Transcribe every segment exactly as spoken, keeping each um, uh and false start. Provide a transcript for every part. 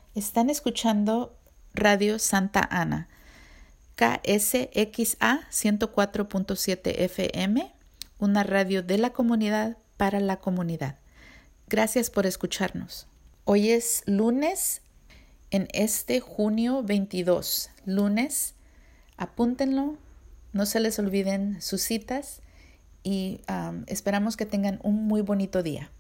Están escuchando Radio Santa Ana, K S X A ciento cuatro punto siete F M, una radio de la comunidad para la comunidad. Gracias por escucharnos. Hoy es lunes en este junio veintidós. Lunes, apúntenlo, no se les olviden sus citas y um, esperamos que tengan un muy bonito día.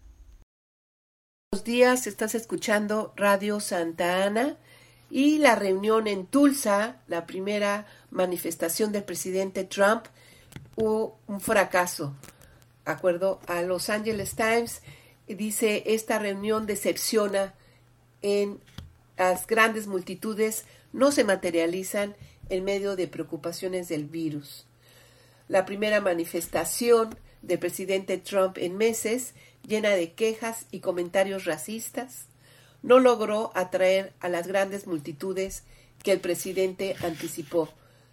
Buenos días, estás escuchando Radio Santa Ana y la reunión en Tulsa, la primera manifestación del presidente Trump, hubo un fracaso. De acuerdo a Los Angeles Times, dice esta reunión decepciona en las grandes multitudes, no se materializan en medio de preocupaciones del virus. La primera manifestación del presidente Trump en meses, llena de quejas y comentarios racistas, no logró atraer a las grandes multitudes que el presidente anticipó.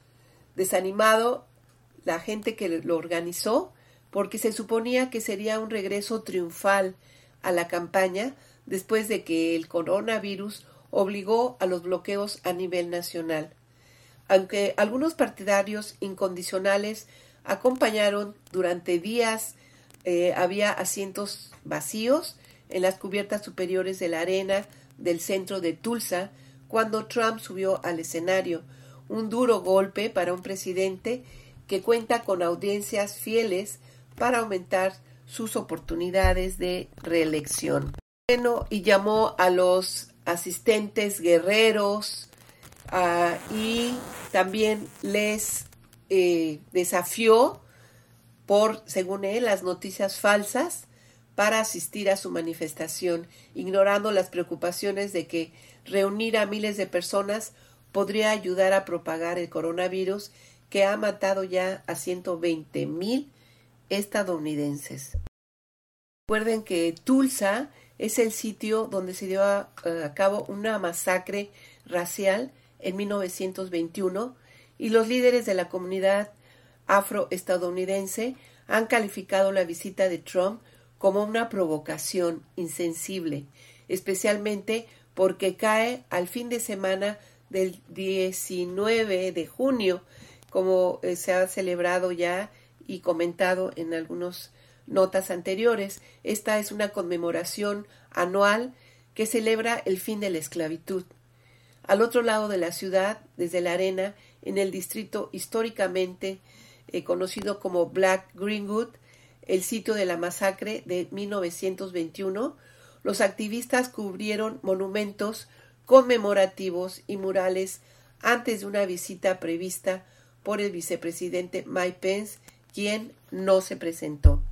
Desanimado, la gente que lo organizó, porque se suponía que sería un regreso triunfal a la campaña después de que el coronavirus obligó a los bloqueos a nivel nacional. Aunque algunos partidarios incondicionales acompañaron durante días, eh, había asientos vacíos en las cubiertas superiores de la arena del centro de Tulsa cuando Trump subió al escenario. Un duro golpe para un presidente que cuenta con audiencias fieles para aumentar sus oportunidades de reelección. Bueno, y llamó a los asistentes guerreros uh, y también les eh, desafió por, según él, las noticias falsas para asistir a su manifestación, ignorando las preocupaciones de que reunir a miles de personas podría ayudar a propagar el coronavirus que ha matado ya a ciento veinte mil estadounidenses. Recuerden que Tulsa es el sitio donde se dio a, a cabo una masacre racial en mil novecientos veintiuno y los líderes de la comunidad afroestadounidense han calificado la visita de Trump como una provocación insensible, especialmente porque cae al fin de semana del diecinueve de junio, como eh, se ha celebrado ya y comentado en algunas notas anteriores. Esta es una conmemoración anual que celebra el fin de la esclavitud. Al otro lado de la ciudad, desde la arena, en el distrito históricamente eh, conocido como Black Greenwood, el sitio de la masacre de mil novecientos veintiuno, los activistas cubrieron monumentos conmemorativos y murales antes de una visita prevista por el vicepresidente Mike Pence, quien no se presentó.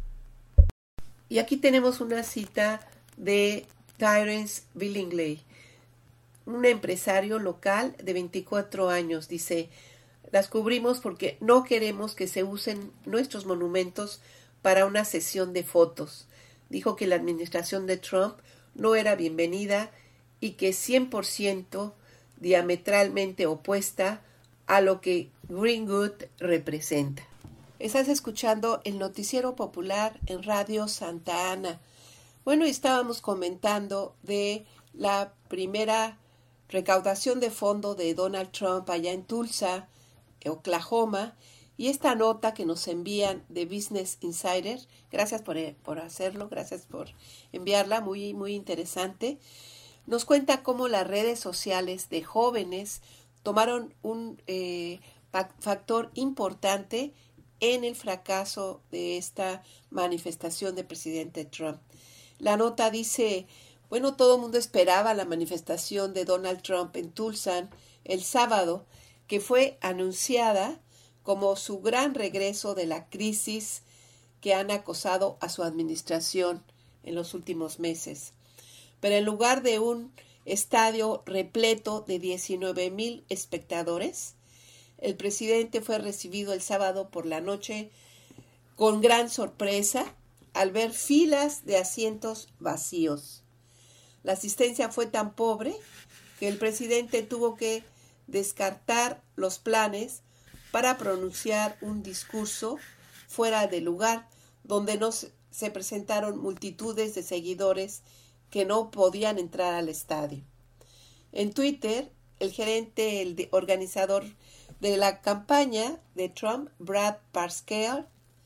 Y aquí tenemos una cita de Terence Billingsley, un empresario local de veinticuatro años. Dice: las cubrimos porque no queremos que se usen nuestros monumentos para una sesión de fotos. Dijo que la administración de Trump no era bienvenida y que cien por ciento diametralmente opuesta a lo que Greenwood representa. Estás escuchando el noticiero popular en Radio Santa Ana. Bueno, estábamos comentando de la primera recaudación de fondo de Donald Trump allá en Tulsa, Oklahoma, y esta nota que nos envían de Business Insider. Gracias por, por hacerlo, gracias por enviarla, muy, muy interesante. Nos cuenta cómo las redes sociales de jóvenes tomaron un eh, factor importante en el fracaso de esta manifestación del presidente Trump. La nota dice: bueno, todo el mundo esperaba la manifestación de Donald Trump en Tulsa el sábado, que fue anunciada como su gran regreso de la crisis que han acosado a su administración en los últimos meses. Pero en lugar de un estadio repleto de diecinueve mil espectadores, el presidente fue recibido el sábado por la noche con gran sorpresa al ver filas de asientos vacíos. La asistencia fue tan pobre que el presidente tuvo que descartar los planes para pronunciar un discurso fuera de lugar, donde no se presentaron multitudes de seguidores que no podían entrar al estadio. En Twitter, el gerente, el organizador de la campaña de Trump, Brad Parscale,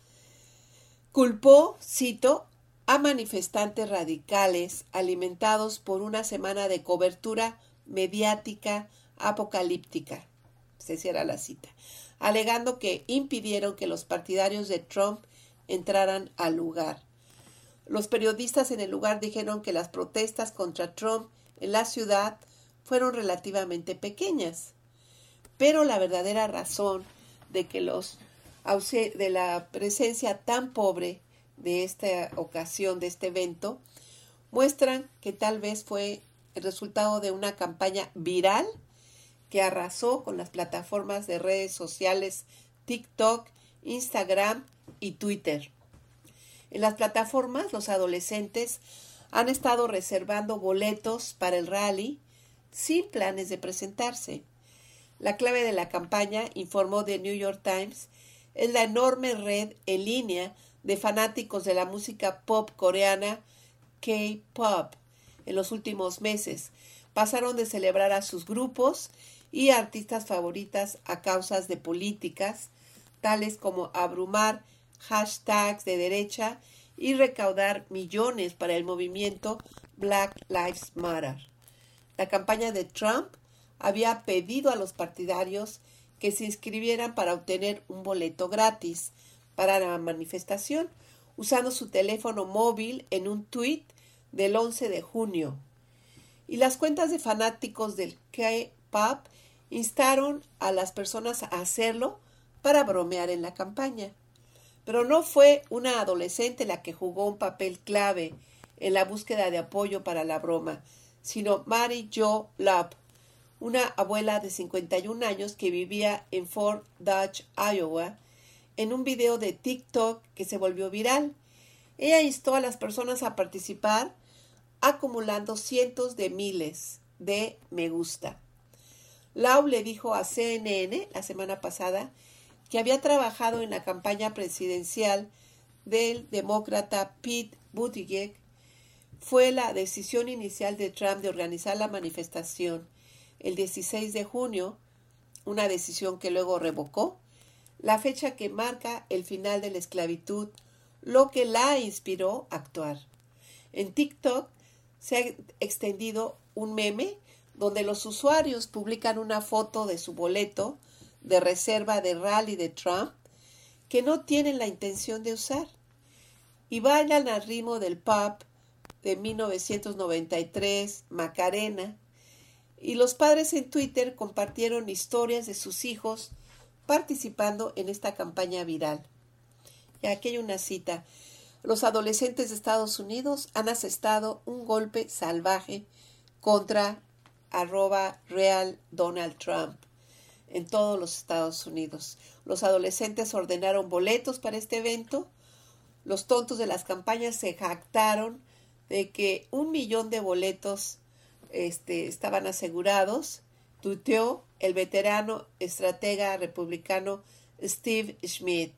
culpó, cito, a manifestantes radicales alimentados por una semana de cobertura mediática apocalíptica, se cierra la cita, alegando que impidieron que los partidarios de Trump entraran al lugar. Los periodistas en el lugar dijeron que las protestas contra Trump en la ciudad fueron relativamente pequeñas, pero la verdadera razón de que los de la presencia tan pobre de esta ocasión, de este evento, muestran que tal vez fue el resultado de una campaña viral que arrasó con las plataformas de redes sociales TikTok, Instagram y Twitter. En las plataformas, los adolescentes han estado reservando boletos para el rally sin planes de presentarse. La clave de la campaña, informó The New York Times, es la enorme red en línea de fanáticos de la música pop coreana K-pop. En los últimos meses pasaron de celebrar a sus grupos y artistas favoritas a causas de políticas, tales como abrumar hashtags de derecha y recaudar millones para el movimiento Black Lives Matter. La campaña de Trump había pedido a los partidarios que se inscribieran para obtener un boleto gratis para la manifestación, usando su teléfono móvil en un tuit del once de junio. Y las cuentas de fanáticos del K-pop instaron a las personas a hacerlo para bromear en la campaña. Pero no fue una adolescente la que jugó un papel clave en la búsqueda de apoyo para la broma, sino Mary Jo Love, una abuela de cincuenta y un años que vivía en Fort Dodge, Iowa, en un video de TikTok que se volvió viral. Ella instó a las personas a participar, acumulando cientos de miles de me gusta. Lau le dijo a C N N la semana pasada que había trabajado en la campaña presidencial del demócrata Pete Buttigieg. Fue la decisión inicial de Trump de organizar la manifestación el dieciséis de junio, una decisión que luego revocó, la fecha que marca el final de la esclavitud, lo que la inspiró a actuar. En TikTok se ha extendido un meme donde los usuarios publican una foto de su boleto de reserva de rally de Trump que no tienen la intención de usar y bailan al ritmo del pop de mil novecientos noventa y tres, Macarena, y los padres en Twitter compartieron historias de sus hijos participando en esta campaña viral. Y aquí hay una cita. Los adolescentes de Estados Unidos han asestado un golpe salvaje contra arroba real Donald Trump en todos los Estados Unidos. Los adolescentes ordenaron boletos para este evento. Los tontos de las campañas se jactaron de que un millón de boletos este, estaban asegurados. Tuiteó el veterano estratega republicano Steve Schmidt.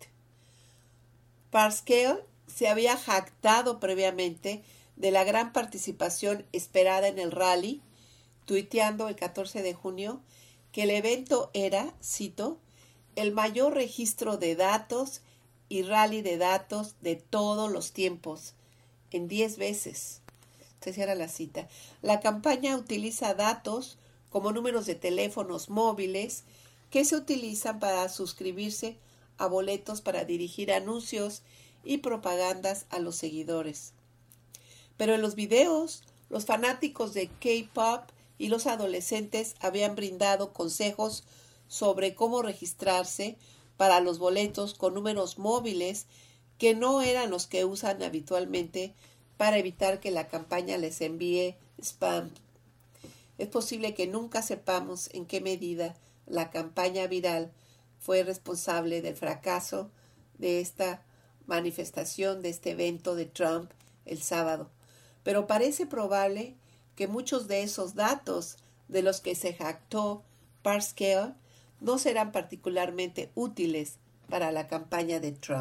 Parscale se había jactado previamente de la gran participación esperada en el rally, tuiteando el catorce de junio que el evento era, cito, el mayor registro de datos y rally de datos de todos los tiempos, en diez veces. Se cierra la cita. La campaña utiliza datos como números de teléfonos móviles que se utilizan para suscribirse a boletos para dirigir anuncios y propagandas a los seguidores. Pero en los videos, los fanáticos de K-pop y los adolescentes habían brindado consejos sobre cómo registrarse para los boletos con números móviles que no eran los que usan habitualmente para evitar que la campaña les envíe spam. Es posible que nunca sepamos en qué medida la campaña viral fue responsable del fracaso de esta manifestación, de este evento de Trump el sábado. Pero parece probable que muchos de esos datos de los que se jactó Parscale no serán particularmente útiles para la campaña de Trump.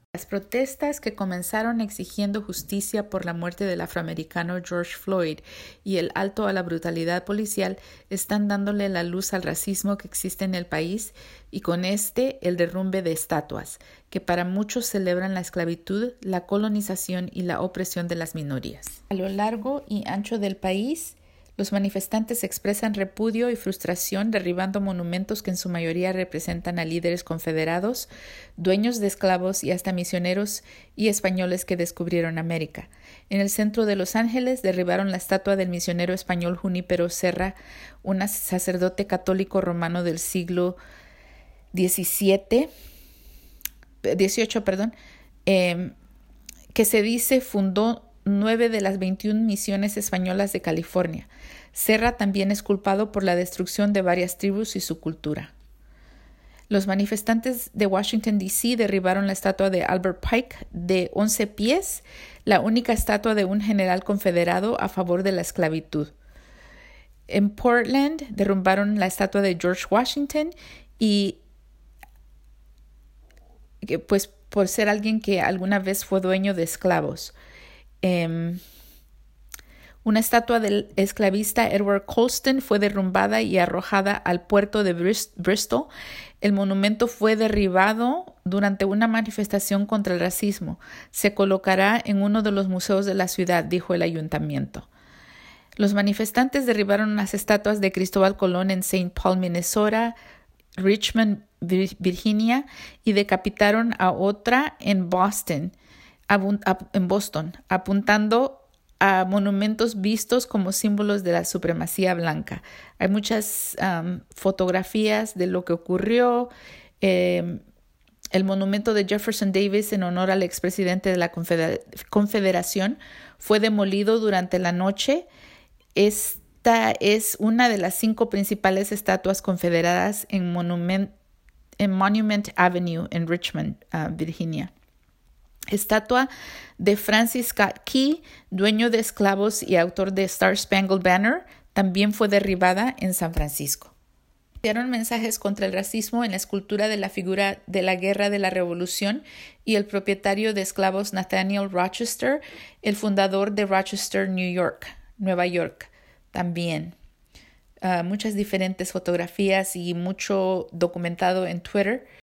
Las protestas que comenzaron exigiendo justicia por la muerte del afroamericano George Floyd y el alto a la brutalidad policial están dándole la luz al racismo que existe en el país y con este el derrumbe de estatuas, que para muchos celebran la esclavitud, la colonización y la opresión de las minorías. A lo largo y ancho del país, los manifestantes expresan repudio y frustración derribando monumentos que en su mayoría representan a líderes confederados, dueños de esclavos y hasta misioneros y españoles que descubrieron América. En el centro de Los Ángeles derribaron la estatua del misionero español Junípero Serra, un sacerdote católico romano del siglo diecisiete, dieciocho, perdón, eh, que se dice fundó nueve de las veintiuna misiones españolas de California. Serra también es culpado por la destrucción de varias tribus y su cultura. Los manifestantes de Washington, D C derribaron la estatua de Albert Pike de once pies, la única estatua de un general confederado a favor de la esclavitud. En Portland derrumbaron la estatua de George Washington y pues por ser alguien que alguna vez fue dueño de esclavos. Um, una estatua del esclavista Edward Colston fue derrumbada y arrojada al puerto de Bristol. El monumento fue derribado durante una manifestación contra el racismo. Se colocará en uno de los museos de la ciudad, dijo el ayuntamiento. Los manifestantes derribaron las estatuas de Cristóbal Colón en Saint Paul, Minnesota, Richmond, Virginia, y decapitaron a otra en Boston. en Boston, apuntando a monumentos vistos como símbolos de la supremacía blanca. Hay muchas um, fotografías de lo que ocurrió. Eh, el monumento de Jefferson Davis en honor al expresidente de la Confeder- Confederación fue demolido durante la noche. Esta es una de las cinco principales estatuas confederadas en Monument, en Monument Avenue en Richmond, uh, Virginia. Estatua de Francis Scott Key, dueño de esclavos y autor de Star Spangled Banner, también fue derribada en San Francisco. Dieron mensajes contra el racismo en la escultura de la figura de la Guerra de la Revolución y el propietario de esclavos Nathaniel Rochester, el fundador de Rochester, New York, Nueva York, también. Uh, muchas diferentes fotografías y mucho documentado en Twitter.